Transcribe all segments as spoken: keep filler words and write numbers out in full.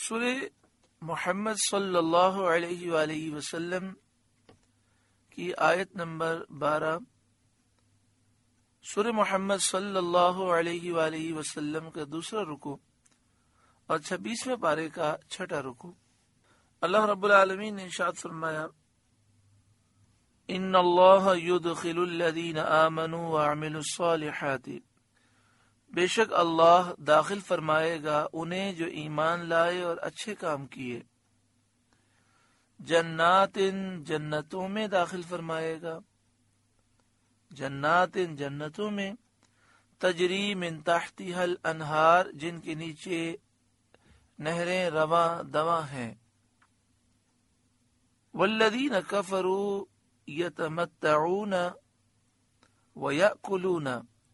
سورہ محمد صلی اللہ علیہ وآلہ وسلم کی آیت نمبر بارہ، سورہ محمد صلی اللہ علیہ وآلہ وسلم کا دوسرا رکوع اور چھبیسویں پارے کا چھٹا رکوع۔ اللہ رب العالمین نے ارشاد فرمایا، ان اللہ یدخل الذین آمنوا وعملوا الصالحات، بے شک اللہ داخل فرمائے گا انہیں جو ایمان لائے اور اچھے کام کیے، جنات جنتوں میں داخل فرمائے گا، جنات جنتوں میں، تجری من تحتها الانہار جن کے نیچے نہریں رواں دواں ہیں، والذین کفروا یتمتعون ویأکلون،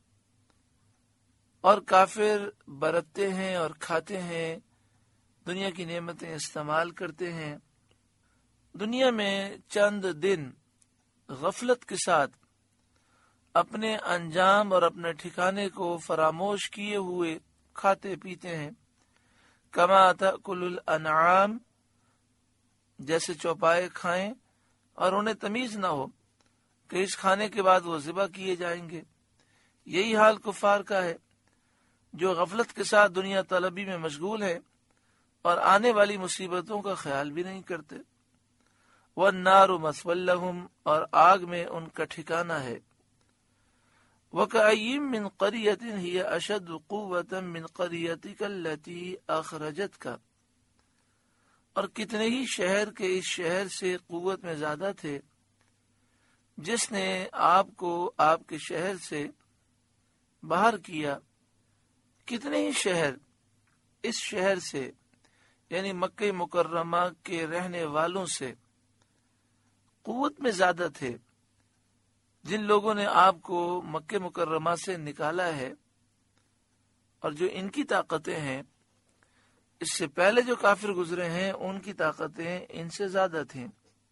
اور کافر برتتے ہیں اور کھاتے ہیں، دنیا کی نعمتیں استعمال کرتے ہیں، دنیا میں چند دن غفلت کے ساتھ اپنے انجام اور اپنے ٹھکانے کو فراموش کیے ہوئے کھاتے پیتے ہیں، کما تأکل الانعام، جیسے چوپائے کھائیں اور انہیں تمیز نہ ہو کہ اس کھانے کے بعد وہ ذبح کیے جائیں گے۔ یہی حال کفار کا ہے جو غفلت کے ساتھ دنیا طلبی میں مشغول ہے اور آنے والی مصیبتوں کا خیال بھی نہیں کرتے۔ وَالنَّارُ مَثْوًى لَهُمْ، اور آگ میں ان کا ٹھکانہ ہے۔ وَكَأَيِّن مِّن قَرْيَةٍ هِيَ أَشَدُّ قُوَّةً مِّن قَرْيَتِكَ الَّتِي أَخْرَجَتْكَ، اور کتنے ہی شہر کے اس شہر سے قوت میں زیادہ تھے جس نے آپ کو آپ کے شہر سے باہر کیا۔ کتنے ہی شہر اس شہر سے، یعنی مکہ مکرمہ کے رہنے والوں سے قوت میں زیادہ تھے، جن لوگوں نے آپ کو مکہ مکرمہ سے نکالا ہے، اور جو ان کی طاقتیں ہیں، اس سے پہلے جو کافر گزرے ہیں ان کی طاقتیں ان سے زیادہ تھیں۔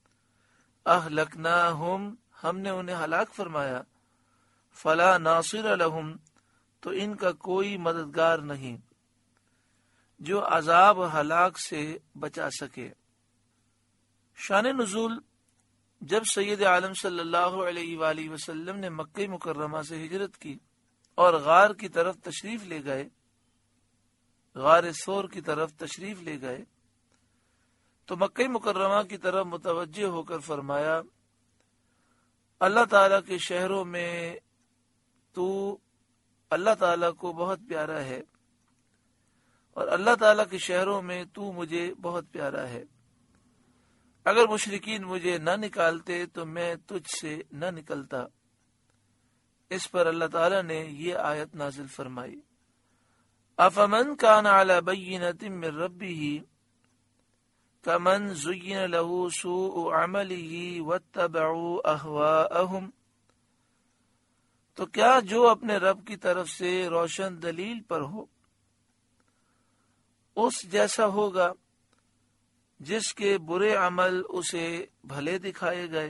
اہلکناہم، ہم نے انہیں ہلاک فرمایا، فلا ناصر لہم، تو ان کا کوئی مددگار نہیں جو عذاب ہلاک سے بچا سکے۔ شان نزول، جب سید عالم صلی اللہ علیہ وآلہ وسلم نے مکہ مکرمہ سے ہجرت کی اور غار کی طرف تشریف لے گئے، غار ثور کی طرف تشریف لے گئے، تو مکہ مکرمہ کی طرف متوجہ ہو کر فرمایا، اللہ تعالیٰ کے شہروں میں تو اللہ تعالیٰ کو بہت پیارا ہے، اور اللہ تعالیٰ کے شہروں میں تو مجھے بہت پیارا ہے۔ اگر مشرکین مجھے نہ نکالتے تو میں تجھ سے نہ نکلتا۔ اس پر اللہ تعالیٰ نے یہ آیت نازل فرمائی، افمن کان علی بینۃ من ربہ کمن زین لہ سوء عملہ واتبعوا اہواءہم، تو کیا جو اپنے رب کی طرف سے روشن دلیل پر ہو اس جیسا ہوگا جس کے برے عمل اسے بھلے دکھائے گئے،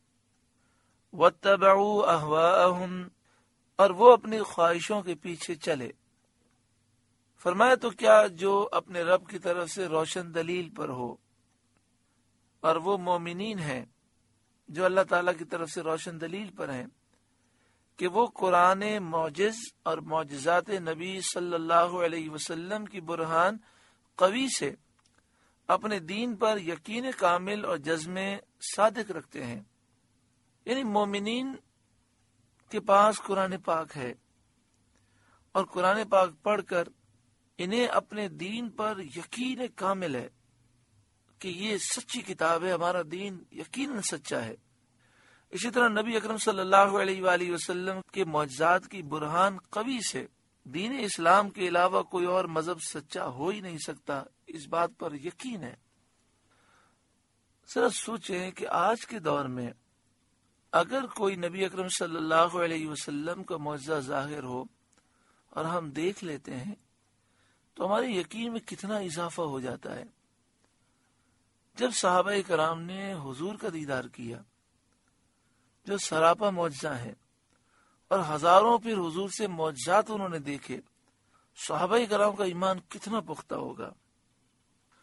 واتبعوا اہواءہم، اور وہ اپنی خواہشوں کے پیچھے چلے۔ فرمایا تو کیا جو اپنے رب کی طرف سے روشن دلیل پر ہو، اور وہ مومنین ہیں جو اللہ تعالیٰ کی طرف سے روشن دلیل پر ہیں کہ وہ قرآن معجز اور معجزات نبی صلی اللہ علیہ وسلم کی برہان قوی سے اپنے دین پر یقین کامل اور جزم صادق رکھتے ہیں، یعنی مومنین کے پاس قرآن پاک ہے، اور قرآن پاک پڑھ کر انہیں اپنے دین پر یقین کامل ہے کہ یہ سچی کتاب ہے، ہمارا دین یقیناً سچا ہے۔ اسی طرح نبی اکرم صلی اللہ علیہ وآلہ وسلم کے معجزات کی برہان قوی سے دین اسلام کے علاوہ کوئی اور مذہب سچا ہو ہی نہیں سکتا، اس بات پر یقین ہے۔ ذرا سوچیں کہ آج کے دور میں اگر کوئی نبی اکرم صلی اللہ علیہ وسلم کا معجزہ ظاہر ہو اور ہم دیکھ لیتے ہیں تو ہمارے یقین میں کتنا اضافہ ہو جاتا ہے۔ جب صحابہ کرام نے حضور کا دیدار کیا جو سراپا معجزہ ہے، اور ہزاروں پھر حضور سے معجزات انہوں نے دیکھے، صحابہ کرام کا ایمان کتنا پختہ ہوگا۔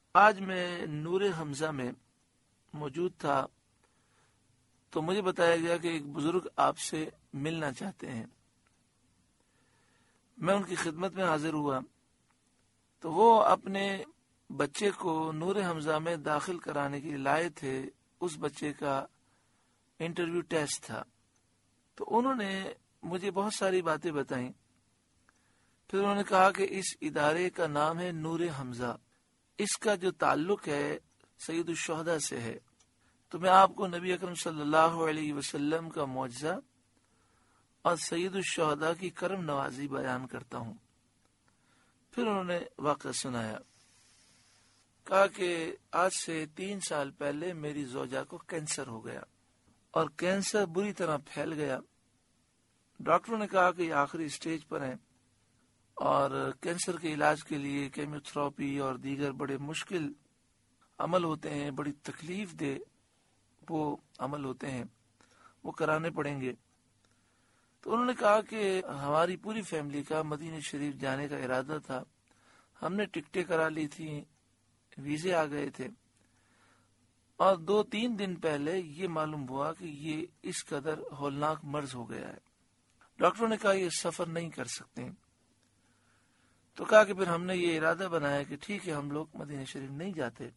آج میں نور حمزہ میں موجود تھا تو مجھے بتایا گیا کہ ایک بزرگ آپ سے ملنا چاہتے ہیں. میں ان کی خدمت میں حاضر ہوا تو وہ اپنے بچے کو نور حمزہ میں داخل کرانے کے لیے لائے تھے. اس بچے کا انٹرویو ٹیسٹ تھا. تو انہوں نے مجھے بہت ساری باتیں بتائیں. پھر انہوں نے کہا کہ اس ادارے کا نام ہے نور حمزہ، اس کا جو تعلق ہے سید الشہداء سے ہے. تو میں آپ کو نبی اکرم صلی اللہ علیہ وسلم کا معجزہ اور سید الشہداء کی کرم نوازی بیان کرتا ہوں. پھر انہوں نے واقعہ سنایا. کہا کہ آج سے تین سال پہلے میری زوجہ کو کینسر ہو گیا اور کینسر بری طرح پھیل گیا. ڈاکٹروں نے کہا کہ یہ آخری سٹیج پر ہیں اور کینسر کے علاج کے لیے کیمو تھراپی اور دیگر بڑے مشکل عمل ہوتے ہیں، بڑی تکلیف دہ وہ عمل ہوتے ہیں، وہ کرانے پڑیں گے. تو انہوں نے کہا کہ ہماری پوری فیملی کا مدینہ شریف جانے کا ارادہ تھا. ہم نے ٹکٹیں کرا لی تھی، ویزے آ گئے تھے، اور دو تین دن پہلے یہ معلوم ہوا کہ یہ اس قدر ہولناک مرض ہو گیا ہے. ڈاکٹروں نے کہا یہ سفر نہیں کر سکتے. تو کہا کہ پھر ہم نے یہ ارادہ بنایا کہ ٹھیک ہے ہم لوگ مدینہ شریف نہیں جاتے.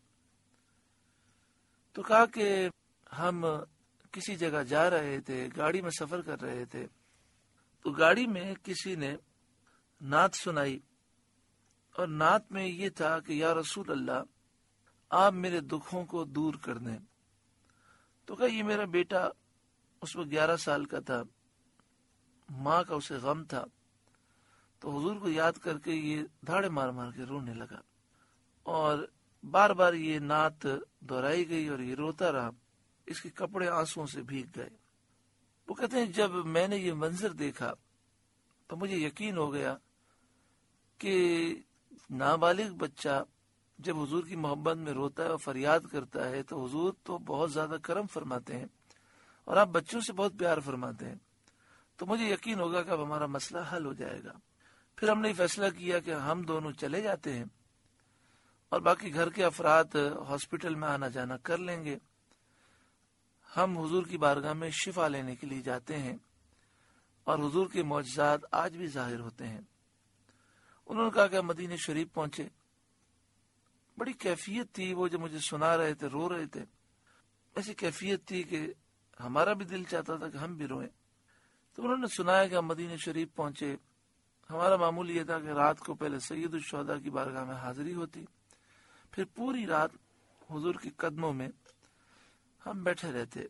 تو کہا کہ ہم کسی جگہ جا رہے تھے، گاڑی میں سفر کر رہے تھے، تو گاڑی میں کسی نے نعت سنائی اور نعت میں یہ تھا کہ یا رسول اللہ آپ میرے دکھوں کو دور کر دیں. تو کہا یہ میرا بیٹا اس وقت گیارہ سال کا تھا، ماں کا اسے غم تھا. تو حضور کو یاد کر کے یہ دھاڑے مار مار کے رونے لگا اور بار بار یہ نعت دہرائی گئی اور یہ روتا رہا. اس کے کپڑے آنسوؤں سے بھیگ گئے. وہ کہتے ہیں جب میں نے یہ منظر دیکھا تو مجھے یقین ہو گیا کہ نابالغ بچہ جب حضور کی محبت میں روتا ہے اور فریاد کرتا ہے تو حضور تو بہت زیادہ کرم فرماتے ہیں اور آپ بچوں سے بہت پیار فرماتے ہیں. تو مجھے یقین ہوگا کہ اب ہمارا مسئلہ حل ہو جائے گا. پھر ہم نے یہ فیصلہ کیا کہ ہم دونوں چلے جاتے ہیں اور باقی گھر کے افراد ہاسپٹل میں آنا جانا کر لیں گے. ہم حضور کی بارگاہ میں شفا لینے کے لیے جاتے ہیں اور حضور کے معجزات آج بھی ظاہر ہوتے ہیں. انہوں نے کہا کہ مدینہ شریف پہنچے. بڑی کیفیت تھی، وہ جو مجھے سنا رہے تھے رو رہے تھے، ایسی کیفیت تھی کہ ہمارا بھی دل چاہتا تھا کہ ہم بھی روئیں. تو انہوں نے سنایا کہ ہم مدینہ شریف پہنچے. ہمارا معمول یہ تھا کہ رات کو پہلے سید الشہداء کی بارگاہ میں حاضری ہوتی، پھر پوری رات حضور کے قدموں میں ہم بیٹھے رہتے.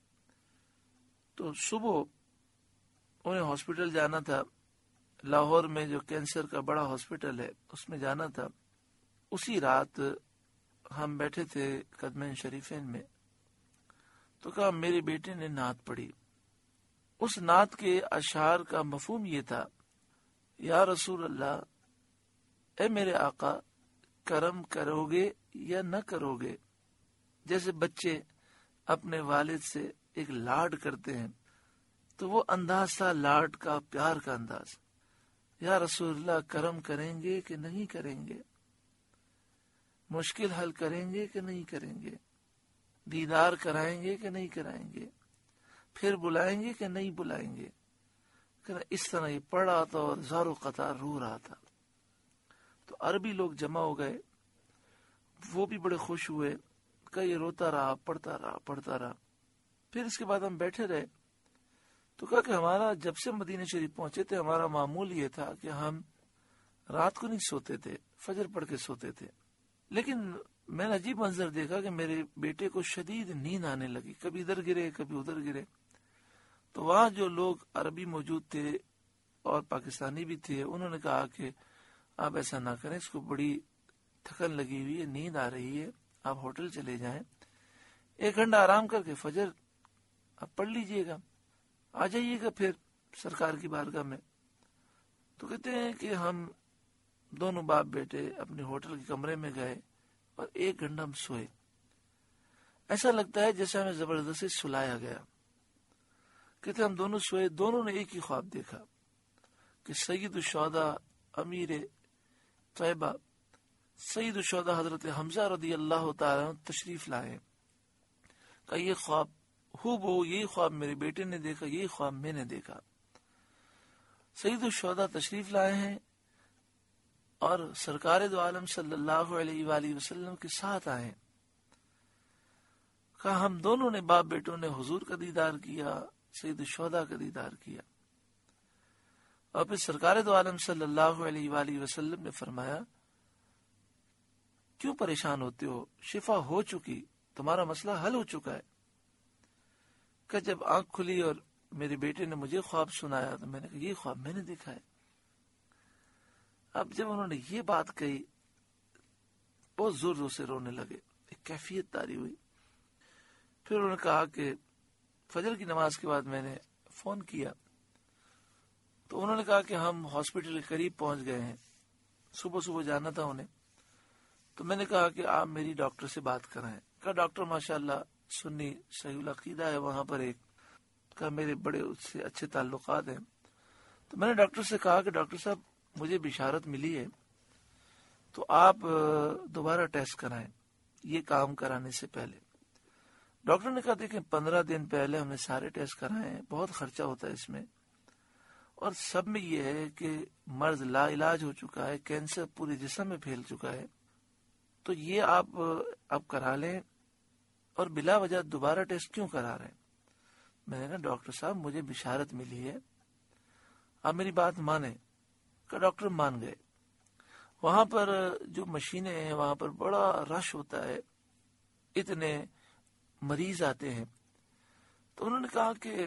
تو صبح انہیں ہاسپٹل جانا تھا، لاہور میں جو کینسر کا بڑا ہاسپٹل ہے اس میں جانا تھا. اسی رات ہم بیٹھے تھے قدمین شریفین میں. تو کہا میرے بیٹے نے نعت پڑھی. اس نعت کے اشعار کا مفہوم یہ تھا، یا رسول اللہ اے میرے آقا کرم کرو گے یا نہ کرو گے. جیسے بچے اپنے والد سے ایک لاڈ کرتے ہیں تو وہ انداز تھا لاڈ کا، پیار کا انداز. یا رسول اللہ کرم کریں گے کہ نہیں کریں گے، مشکل حل کریں گے کہ نہیں کریں گے، دیدار کرائیں گے کہ نہیں کرائیں گے، پھر بلائیں گے کہ نہیں بلائیں گے. اس طرح یہ پڑھ رہا تھا اور زارو قطار رو رہا تھا. تو عربی لوگ جمع ہو گئے، وہ بھی بڑے خوش ہوئے کہ یہ روتا رہا پڑھتا رہا پڑھتا رہا. پھر اس کے بعد ہم بیٹھے رہے. تو کہا کہ ہمارا جب سے مدینہ شریف پہنچے تھے ہمارا معمول یہ تھا کہ ہم رات کو نہیں سوتے تھے، فجر پڑھ کے سوتے تھے. لیکن میں نے عجیب منظر دیکھا کہ میرے بیٹے کو شدید نیند آنے لگی، کبھی ادھر گرے کبھی ادھر گرے. تو وہاں جو لوگ عربی موجود تھے اور پاکستانی بھی تھے انہوں نے کہا کہ آپ ایسا نہ کریں، اس کو بڑی تھکن لگی ہوئی ہے، نیند آ رہی ہے، آپ ہوٹل چلے جائیں، ایک گھنٹہ آرام کر کے فجر آپ پڑھ لیجئے گا، آ جائیے گا پھر سرکار کی بارگاہ میں. تو کہتے ہیں کہ ہم دونوں باپ بیٹے اپنے ہوٹل کے کمرے میں گئے اور ایک گھنٹہ ہم سوئے. ایسا لگتا ہے جیسے ہمیں زبردستی سلایا گیا. کہتے ہم دونوں سوئے، دونوں نے ایک ہی خواب دیکھا کہ سید الشہداء امیر طیبہ سید الشہداء حضرت حمزہ رضی اللہ تعالیٰ عنہ تشریف لائے کہ یہ خواب ہو بہو یہی خواب میرے بیٹے نے دیکھا، یہی خواب میں نے دیکھا۔ سید الشہداء تشریف لائے ہیں اور سرکار دو عالم صلی اللہ علیہ وآلہ وسلم کے ساتھ آئے ہیں۔ کہا ہم دونوں نے باپ بیٹوں نے حضور کا دیدار کیا، سید الشہداء کا دیدار کیا۔ اور پھر سرکار دو عالم صلی اللہ علیہ وآلہ وسلم نے فرمایا کیوں پریشان ہوتے ہو، شفا ہو چکی، تمہارا مسئلہ حل ہو چکا ہے۔ کہ جب آنکھ کھلی اور میرے بیٹے نے مجھے خواب سنایا تو میں نے کہا یہ خواب میں نے دیکھا ہے۔ اب جب انہوں نے یہ بات کہی بہت زور زور سے رونے لگے، ایک کیفیت طاری ہوئی۔ پھر انہوں نے کہا کہ فجر کی نماز کے بعد میں نے فون کیا تو انہوں نے کہا کہ ہم ہاسپٹل کے قریب پہنچ گئے ہیں، صبح صبح جانا تھا انہیں۔ تو میں نے کہا کہ آپ میری ڈاکٹر سے بات کرائیں۔ کہا ڈاکٹر ماشاءاللہ سنی صحیح العقیدہ ہے وہاں پر، ایک کہا میرے بڑے اس سے اچھے تعلقات ہیں۔ تو میں نے ڈاکٹر سے کہا کہ ڈاکٹر صاحب مجھے بشارت ملی ہے تو آپ دوبارہ ٹیسٹ کرائیں یہ کام کرانے سے پہلے۔ ڈاکٹر نے کہا دیکھیں پندرہ دن پہلے ہم نے سارے ٹیسٹ کرائے ہیں، بہت خرچہ ہوتا ہے اس میں، اور سب میں یہ ہے کہ مرض لا علاج ہو چکا ہے، کینسر پورے جسم میں پھیل چکا ہے، تو یہ آپ اب کرا لیں، اور بلا وجہ دوبارہ ٹیسٹ کیوں کرا رہے ہیں؟ میں نے کہا ڈاکٹر صاحب مجھے بشارت ملی ہے، آپ میری بات مانیں۔ کہ ڈاکٹر مان گئے۔ وہاں پر جو مشینیں ہیں وہاں پر بڑا رش ہوتا ہے، اتنے مریض آتے ہیں۔ تو انہوں نے کہا کہ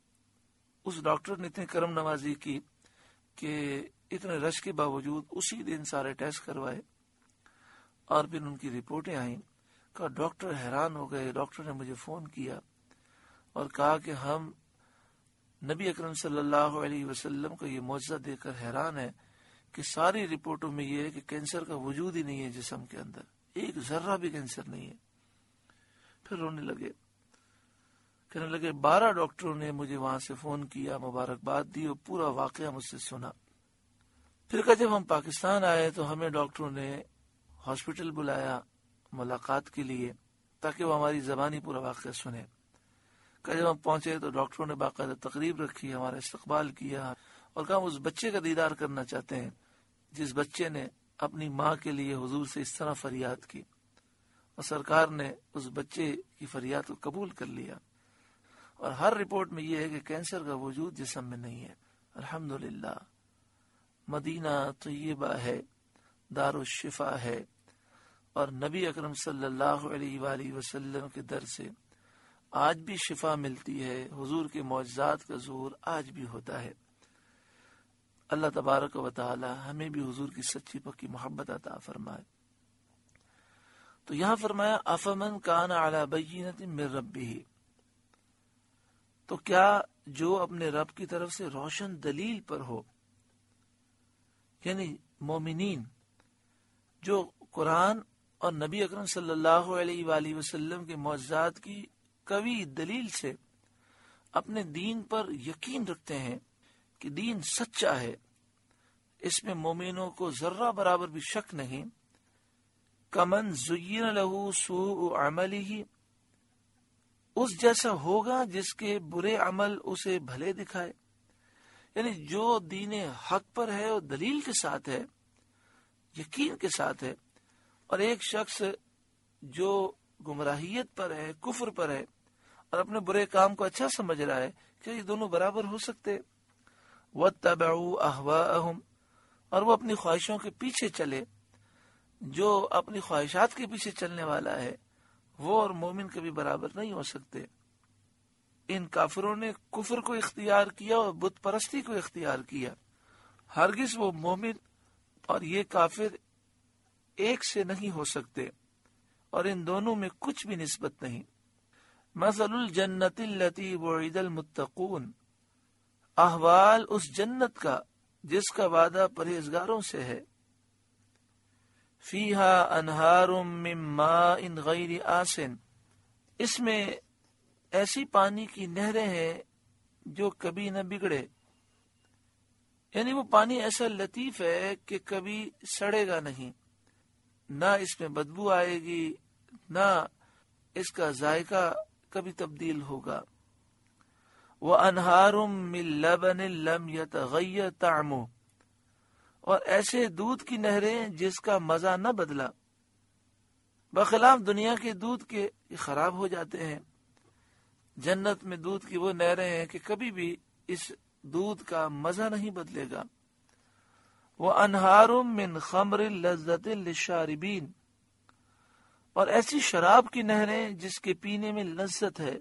اس ڈاکٹر نے اتنی کرم نوازی کی کہ اتنے رش کے باوجود اسی دن سارے ٹیسٹ کروائے اور پھر ان کی رپورٹیں آئیں۔ کہا ڈاکٹر حیران ہو گئے، ڈاکٹر نے مجھے فون کیا اور کہا کہ ہم نبی اکرم صلی اللہ علیہ وسلم کو یہ معجزہ دیکھ کر حیران ہے کہ ساری رپورٹوں میں یہ ہے کہ کینسر کا وجود ہی نہیں ہے جسم کے اندر، ایک ذرہ بھی کینسر نہیں ہے۔ پھر رونے لگے، کہنے لگے بارہ ڈاکٹروں نے مجھے وہاں سے فون کیا، مبارکباد دی اور پورا واقعہ مجھ سے سنا۔ پھر کہ جب ہم پاکستان آئے تو ہمیں ڈاکٹروں نے ہاسپٹل بلایا ملاقات کے لیے تاکہ وہ ہماری زبانی پورا واقعہ سنے۔ کہ جب ہم پہنچے تو ڈاکٹروں نے باقاعدہ تقریب رکھی، ہمارا استقبال کیا اور کہا ہم اس بچے کا دیدار کرنا چاہتے ہیں جس بچے نے اپنی ماں کے لیے حضور سے اس طرح فریاد کی، اور سرکار نے اس بچے کی فریاد کو قبول کر لیا، اور ہر رپورٹ میں یہ ہے کہ کینسر کا وجود جسم میں نہیں ہے۔ الحمدللہ مدینہ طیبہ ہے، دار الشفا ہے، اور نبی اکرم صلی اللہ علیہ وآلہ وسلم کے در سے آج بھی شفا ملتی ہے، حضور کے معجزات کا ظہور آج بھی ہوتا ہے۔ اللہ تبارک و تعالی ہمیں بھی حضور کی سچی پکی محبت عطا فرمائے۔ تو یہاں فرمایا افمن کان علی بینۃ من ربہ، تو کیا جو اپنے رب کی طرف سے روشن دلیل پر ہو، یعنی مومنین جو قرآن اور نبی اکرم صلی اللہ علیہ وآلہ وسلم کے معجزات کی قوی دلیل سے اپنے دین پر یقین رکھتے ہیں کہ دین سچا ہے، اس میں مومنوں کو ذرہ برابر بھی شک نہیں، کمن زین لہ سوء عملہ، اس جیسا ہوگا جس کے برے عمل اسے بھلے دکھائے، یعنی جو دین حق پر ہے اور دلیل کے ساتھ ہے، یقین کے ساتھ ہے، اور ایک شخص جو گمراہیت پر ہے، کفر پر ہے اور اپنے برے کام کو اچھا سمجھ رہا ہے، کہ یہ دونوں برابر ہو سکتے؟ وَاتَّبَعُوا أَهْوَاءَهُمْ، اور وہ اپنی خواہشوں کے پیچھے چلے۔ جو اپنی خواہشات کے پیچھے چلنے والا ہے وہ اور مومن کبھی برابر نہیں ہو سکتے۔ ان کافروں نے کفر کو اختیار کیا اور بت پرستی کو اختیار کیا، ہرگز وہ مومن اور یہ کافر ایک سے نہیں ہو سکتے، اور ان دونوں میں کچھ بھی نسبت نہیں۔ مثل الجنت التي وعد المتقون، احوال اس جنت کا جس کا وعدہ پرہیزگاروں سے ہے۔ فیہا انہار من ماء غیر آسن، اس میں ایسی پانی کی نہریں ہیں جو کبھی نہ بگڑے، یعنی وہ پانی ایسا لطیف ہے کہ کبھی سڑے گا نہیں۔ نہ اس میں بدبو آئے گی، نہ اس کا ذائقہ کبھی تبدیل ہوگا۔ وَأَنْهَارٌ مِّن لَبَنٍ لَّمْ يَتَغَيَّرْ طَعْمُهُ، اور ایسے دودھ کی نہریں جس کا مزہ نہ بدلا، بخلاف دنیا کے دودھ کے یہ خراب ہو جاتے ہیں۔ جنت میں دودھ کی وہ نہریں ہیں کہ کبھی بھی اس دودھ کا مزہ نہیں بدلے گا۔ وَأَنْهَارٌ مِّن خَمْرٍ لَذَّةٍ لِلشَّارِبِينَ، اور ایسی شراب کی نہریں جس کے پینے میں لذت ہے،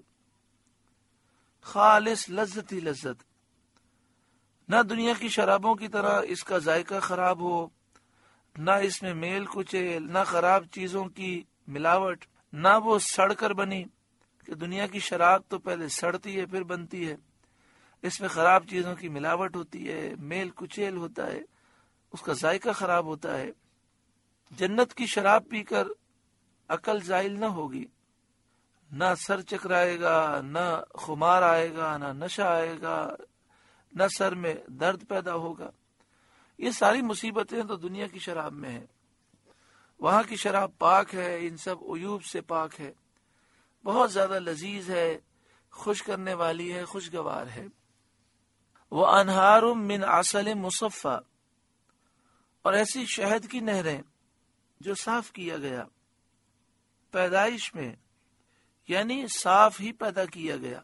خالص لذت ہی لذت، نہ دنیا کی شرابوں کی طرح اس کا ذائقہ خراب ہو، نہ اس میں میل کچیل، نہ خراب چیزوں کی ملاوٹ، نہ وہ سڑ کر بنی، کہ دنیا کی شراب تو پہلے سڑتی ہے پھر بنتی ہے، اس میں خراب چیزوں کی ملاوٹ ہوتی ہے، میل کچیل ہوتا ہے، اس کا ذائقہ خراب ہوتا ہے۔ جنت کی شراب پی کر عقل زائل نہ ہوگی، نہ سر چکرائے گا، نہ خمار آئے گا، نہ نشہ آئے گا، نہ سر میں درد پیدا ہوگا۔ یہ ساری مصیبتیں تو دنیا کی شراب میں ہیں۔ وہاں کی شراب پاک ہے، ان سب عیوب سے پاک ہے، بہت زیادہ لذیذ ہے، خوش کرنے والی ہے، خوشگوار ہے۔ وَأَنْهَارٌ مِّنْ عَسَلٍ مُصَفًّى، اور ایسی شہد کی نہریں جو صاف کیا گیا پیدائش میں، یعنی صاف ہی پیدا کیا گیا۔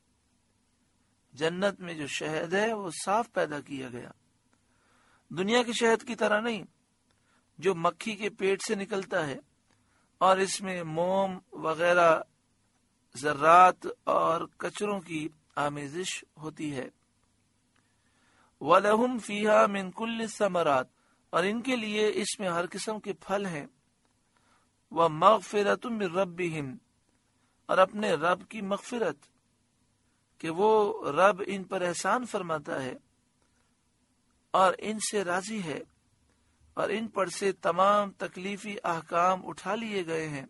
جنت میں جو شہد ہے وہ صاف پیدا کیا گیا، دنیا کے شہد کی طرح نہیں جو مکھی کے پیٹ سے نکلتا ہے اور اس میں موم وغیرہ ذرات اور کچروں کی آمیزش ہوتی ہے۔ وَلَهُمْ فِيهَا مِن كُلِّ الثَّمَرَاتِ، اور ان کے لیے اس میں ہر قسم کے پھل ہیں۔ وَمَغْفِرَةٌ مِّن رَبِّهِمْ، اور اپنے رب کی مغفرت، کہ وہ رب ان پر احسان فرماتا ہے اور ان سے راضی ہے، اور ان پر سے تمام تکلیفی احکام اٹھا لیے گئے ہیں۔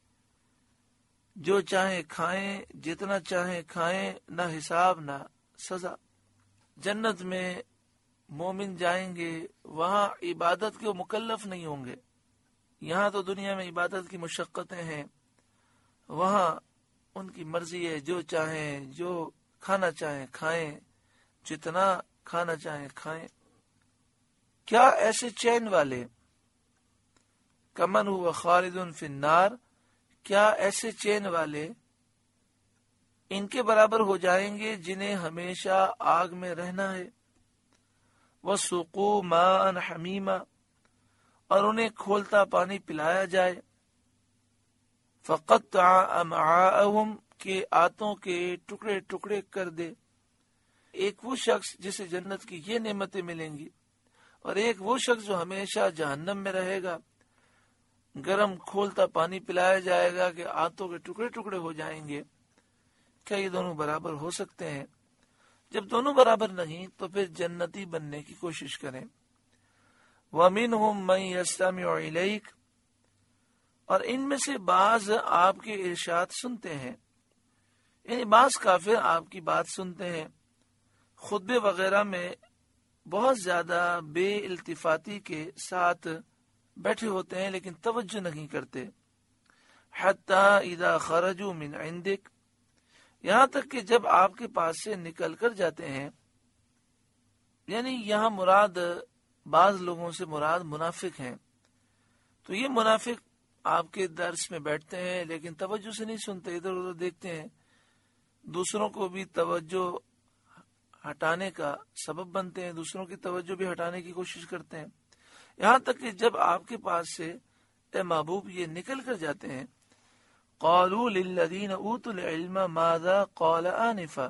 جو چاہیں کھائیں، جتنا چاہیں کھائیں، نہ حساب نہ سزا۔ جنت میں مومن جائیں گے، وہاں عبادت کے مکلف نہیں ہوں گے۔ یہاں تو دنیا میں عبادت کی مشقتیں ہیں، وہاں ان کی مرضی ہے، جو چاہیں، جو کھانا چاہیں کھائیں، جتنا کھانا چاہیں کھائیں۔ کیا ایسے چین والے کمن ہوا خالد فی النار، کیا ایسے چین والے ان کے برابر ہو جائیں گے جنہیں ہمیشہ آگ میں رہنا ہے۔ وَسُقُوا مَاءً حَمِيمًا، اور انہیں کھولتا پانی پلایا جائے۔ فَقَطَّعَ أَمْعَاءَهُمْ، کے آنتوں کے ٹکڑے ٹکڑے کر دے۔ ایک وہ شخص جسے جنت کی یہ نعمتیں ملیں گی، اور ایک وہ شخص جو ہمیشہ جہنم میں رہے گا، گرم کھولتا پانی پلایا جائے گا کہ آنتوں کے ٹکڑے ٹکڑے ہو جائیں گے۔ کیا یہ دونوں برابر ہو سکتے ہیں؟ جب دونوں برابر نہیں تو پھر جنتی بننے کی کوشش کریں۔ وَمِنْهُمْ مَنْ يَسْتَمِعُ إِلَيْكَ، اور ان میں سے بعض آپ کے ارشاد سنتے ہیں، یعنی بعض کافر آپ کی بات سنتے ہیں، خطبے وغیرہ میں بہت زیادہ بے التفاتی کے ساتھ بیٹھے ہوتے ہیں لیکن توجہ نہیں کرتے۔ حَتَّى إِذَا خَرَجُوا مِنْ عِنْدِكَ، یہاں تک کہ جب آپ کے پاس سے نکل کر جاتے ہیں، یعنی یہاں مراد بعض لوگوں سے مراد منافق ہیں، تو یہ منافق آپ کے درس میں بیٹھتے ہیں لیکن توجہ سے نہیں سنتے، ادھر ادھر دیکھتے ہیں، دوسروں کو بھی توجہ ہٹانے کا سبب بنتے ہیں، دوسروں کی توجہ بھی ہٹانے کی کوشش کرتے ہیں، یہاں تک کہ جب آپ کے پاس سے اے محبوب یہ نکل کر جاتے ہیں، قالوا للذین اوتوا العلم ماذا قال آنفا،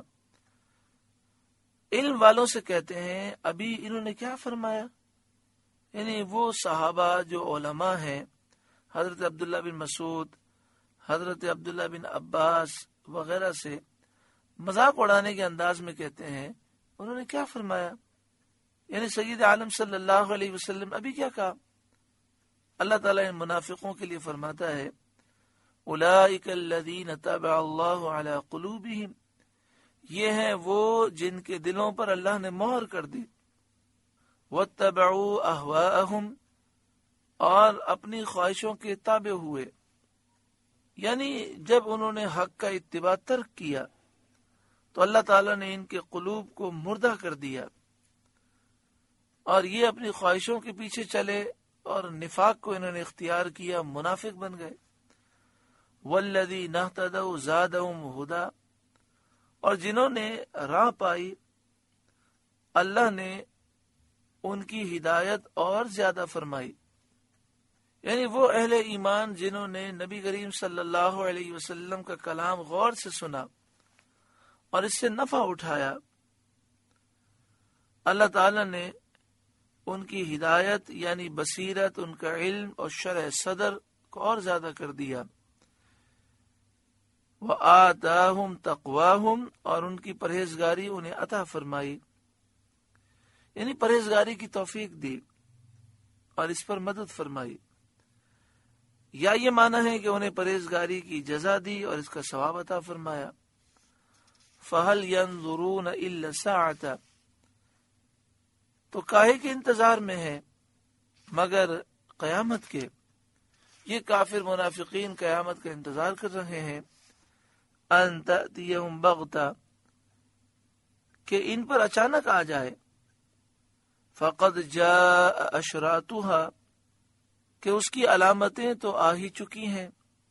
علم والوں سے کہتے ہیں ابھی انہوں نے کیا فرمایا، یعنی وہ صحابہ جو علماء ہیں، حضرت عبداللہ بن مسعود، حضرت عبداللہ بن عباس وغیرہ سے مذاق اڑانے کے انداز میں کہتے ہیں انہوں نے کیا فرمایا، یعنی سید عالم صلی اللہ علیہ وسلم ابھی کیا کہا۔ اللہ تعالیٰ ان منافقوں کے لیے فرماتا ہے اولئک الذین طبع اللہ علی قلوبہم، یہ ہیں وہ جن کے دلوں پر اللہ نے مہر کر دی، واتبعوا اہواءہم، اور اپنی خواہشوں کے تابع ہوئے، یعنی جب انہوں نے حق کا اتباع ترک کیا تو اللہ تعالیٰ نے ان کے قلوب کو مردہ کر دیا اور یہ اپنی خواہشوں کے پیچھے چلے اور نفاق کو انہوں نے اختیار کیا، منافق بن گئے۔ وَالَّذِينَ اهْتَدَوْا زَادَهُمْ هُدًى، اور جنہوں نے راہ پائی اللہ نے ان کی ہدایت اور زیادہ فرمائی، یعنی وہ اہل ایمان جنہوں نے نبی کریم صلی اللہ علیہ وسلم کا کلام غور سے سنا اور اس سے نفع اٹھایا، اللہ تعالی نے ان کی ہدایت یعنی بصیرت، ان کا علم اور شرح صدر کو اور زیادہ کر دیا۔ وَآتَاهُمْ تَقْوَاهُمْ، اور ان کی پرہیزگاری انہیں عطا فرمائی، یعنی پرہیزگاری کی توفیق دی اور اس پر مدد فرمائی، یا یہ معنی ہے کہ انہیں پرہیزگاری کی جزا دی اور اس کا ثواب عطا فرمایا۔ فَهَلْ يَنظُرُونَ إِلَّا السَّاعَةَ، تو کاہے کے انتظار میں ہے مگر قیامت کے۔ یہ کافر منافقین قیامت کا انتظار کر رہے ہیں، ان تأتیہم بغتہ، کہ ان پر اچانک آ جائے، فقد جاء اشراطها، کہ اس کی علامتیں تو آ ہی چکی ہیں،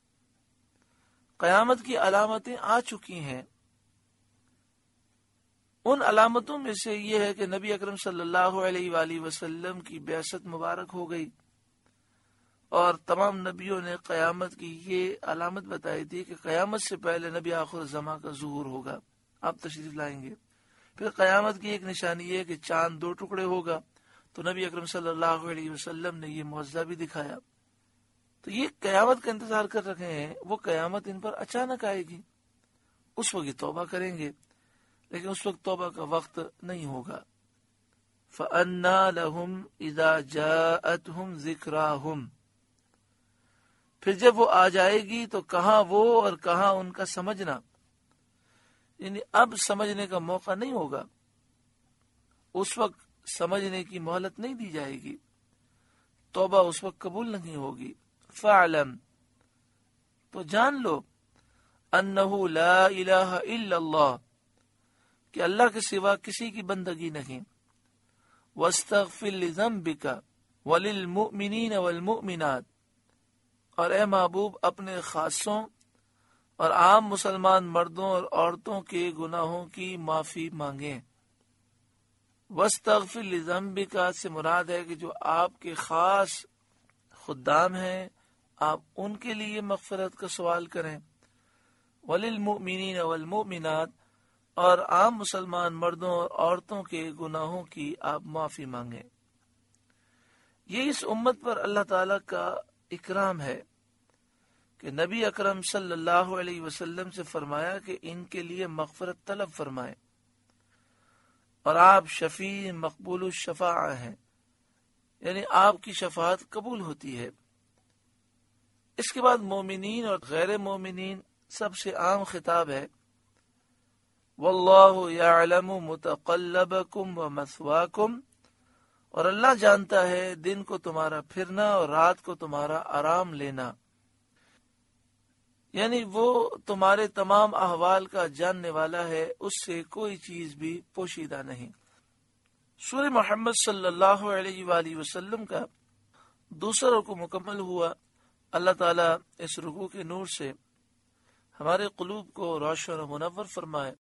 قیامت کی علامتیں آ چکی ہیں۔ ان علامتوں میں سے یہ ہے کہ نبی اکرم صلی اللہ علیہ وآلہ وسلم کی بعثت مبارک ہو گئی، اور تمام نبیوں نے قیامت کی یہ علامت بتائی تھی کہ قیامت سے پہلے نبی آخر الزمان کا ظہور ہوگا، آپ تشریف لائیں گے۔ پھر قیامت کی ایک نشانی یہ ہے کہ چاند دو ٹکڑے ہوگا، تو نبی اکرم صلی اللہ علیہ وسلم نے یہ معجزہ بھی دکھایا۔ تو یہ قیامت کا انتظار کر رکھے ہیں، وہ قیامت ان پر اچانک آئے گی، اس وقت یہ توبہ کریں گے، لیکن اس وقت توبہ کا وقت نہیں ہوگا۔ فَأَنَّا لَهُمْ إِذَا جَاءَتْهُمْ ذِكْرَاهُمْ، پھر جب وہ آ جائے گی تو کہاں وہ اور کہاں ان کا سمجھنا، یعنی اب سمجھنے کا موقع نہیں ہوگا، اس وقت سمجھنے کی مہلت نہیں دی جائے گی، توبہ اس وقت قبول نہیں ہوگی۔ فَاعْلَمْ، تو جان لو، أَنَّهُ لَا إِلَهَ إِلَّا اللَّهُ، کہ اللہ کے سوا کسی کی بندگی نہیں۔ وَاسْتَغْفِرْ لِذَنْبِكَ وَلِلْمُؤْمِنِينَ وَالْمُؤْمِنَاتِ، اور اے محبوب اپنے خاصوں اور عام مسلمان مردوں اور عورتوں کے گناہوں کی معافی مانگیں۔ وَاسْتَغْفِرْ لِذَنْبِكَ سے مراد ہے کہ جو آپ کے خاص خدام ہیں آپ ان کے لیے مغفرت کا سوال کریں۔ وَلِلْمُؤْمِنِينَ وَالْمُؤْمِنَاتِ، اور عام مسلمان مردوں اور عورتوں کے گناہوں کی آپ معافی مانگیں۔ یہ اس امت پر اللہ تعالی کا اکرام ہے کہ نبی اکرم صلی اللہ علیہ وسلم سے فرمایا کہ ان کے لیے مغفرت طلب فرمائیں، اور آپ شفیع مقبول الشفاعہ ہیں، یعنی آپ کی شفاعت قبول ہوتی ہے۔ اس کے بعد مومنین اور غیر مومنین سب سے عام خطاب ہے۔ واللہ یعلم متقلبکم ومثواکم، اور اللہ جانتا ہے دن کو تمہارا پھرنا اور رات کو تمہارا آرام لینا، یعنی وہ تمہارے تمام احوال کا جاننے والا ہے، اس سے کوئی چیز بھی پوشیدہ نہیں۔ سورہ محمد صلی اللہ علیہ وآلہ وسلم کا دوسرا رکوع مکمل ہوا۔ اللہ تعالیٰ اس رکوع کے نور سے ہمارے قلوب کو روشن و منور فرمائے،